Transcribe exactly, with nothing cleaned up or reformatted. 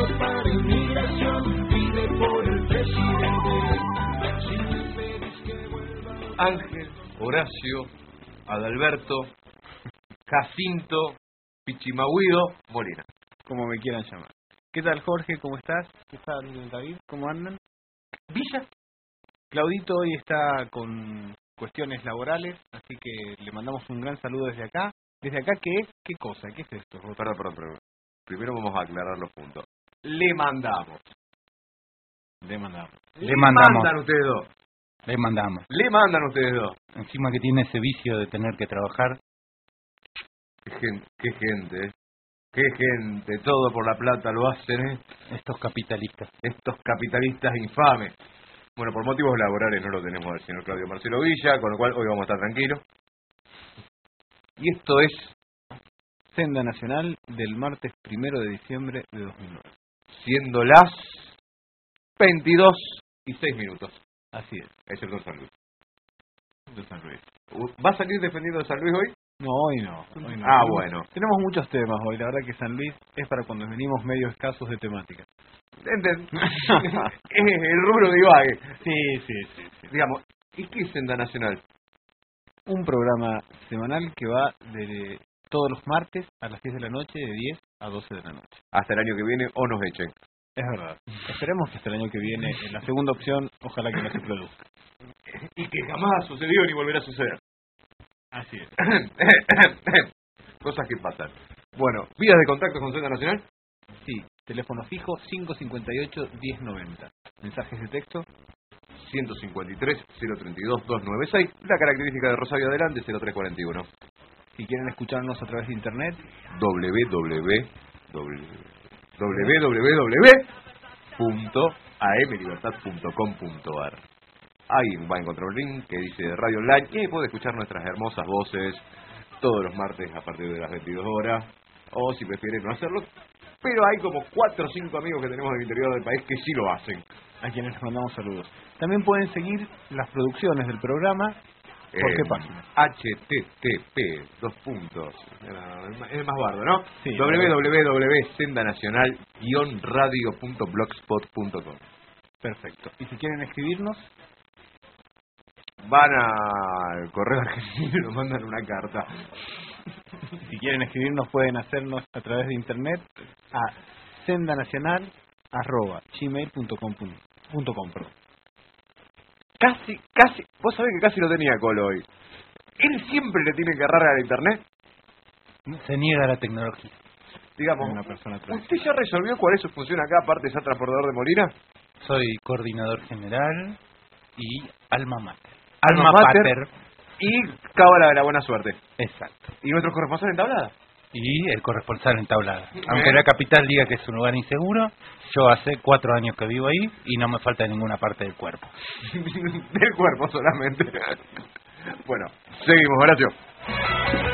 para inmigración, pide por el presidente. Ángel, Horacio, Adalberto, Jacinto, Pichimahuido, Molina. Como me quieran llamar. ¿Qué tal, Jorge? ¿Cómo estás? ¿Qué tal, David? ¿Cómo andan? Villa. Claudito hoy está con cuestiones laborales, así que le mandamos un gran saludo desde acá. ¿Desde acá qué es? ¿Qué cosa? ¿Qué es esto? Perdón, perdón, perdón. Primero vamos a aclarar los puntos. Le mandamos. Le mandamos. Le, Le mandamos. mandan ustedes dos. Le mandamos. Le mandan ustedes dos. Encima que tiene ese vicio de tener que trabajar. Qué gente, qué gente, ¿eh? Qué gente, todo por la plata lo hacen, ¿eh? Estos capitalistas. Estos capitalistas infames. Bueno, por motivos laborales no lo tenemos al señor Claudio Marcelo Villa, con lo cual hoy vamos a estar tranquilos. Y esto es Senda Nacional del martes primero de diciembre de dos mil nueve. Siendo las veintidós y seis minutos. Así es. Es el don San Luis. De San Luis. ¿Va a salir defendiendo a San Luis hoy? No, hoy no. Hoy no. Ah, tenemos, bueno. Tenemos muchos temas hoy. La verdad que San Luis es para cuando venimos medio escasos de temática. Enten- es el rubro de Ibague. Sí, sí, sí, sí. Digamos, ¿y qué es Senda Nacional? Un programa semanal que va de todos los martes a las diez de la noche, de diez a doce de la noche. Hasta el año que viene o nos echen. Es verdad. Esperemos que hasta el año que viene, en la segunda opción, ojalá que no se produzca. Y que jamás sucedió ni volverá a suceder. Así es. Cosas que pasan. Bueno, vías de contacto con Senda Nacional. Sí, teléfono fijo cinco cincuenta y ocho, diez noventa. Mensajes de texto ciento cincuenta y tres, cero treinta y dos, doscientos noventa y seis. La característica de Rosario Adelante, cero tres cuarenta y uno. Si quieren escucharnos a través de internet, www www punto a m libertad punto com punto a r. Ahí va a encontrar un link que dice Radio Online y ahí puede escuchar nuestras hermosas voces todos los martes a partir de las veintidós horas, o si prefieren no hacerlo, pero hay como cuatro o cinco amigos que tenemos en el interior del país que sí lo hacen. a quienes les mandamos saludos. También pueden seguir las producciones del programa. ¿Por eh, qué página? H T T P, dos puntos. Es más bardo, ¿no? Sí, www punto senda nacional guion radio punto blogspot punto com. Perfecto. Y si quieren escribirnos, van al correo argentino y nos mandan una carta. si quieren escribirnos pueden hacernos a través de internet a sendanacional arroba gmail punto com. Casi, casi, vos sabés que casi lo tenía Colo hoy. Él siempre le tiene que agarrar a la internet. Se niega a la tecnología. Digamos, Una persona ¿usted tradicional. ya resolvió cuál es su función acá, aparte de ser transportador de Molina? Soy coordinador general y alma mater. Alma mater. Y cábala de la buena suerte. Exacto. ¿Y nuestro corresponsal en Tablada? Y el corresponsal en Tablada. Aunque la capital diga que es un lugar inseguro, yo hace cuatro años que vivo ahí y no me falta ninguna parte del cuerpo. Del cuerpo solamente. Bueno, seguimos, Horacio.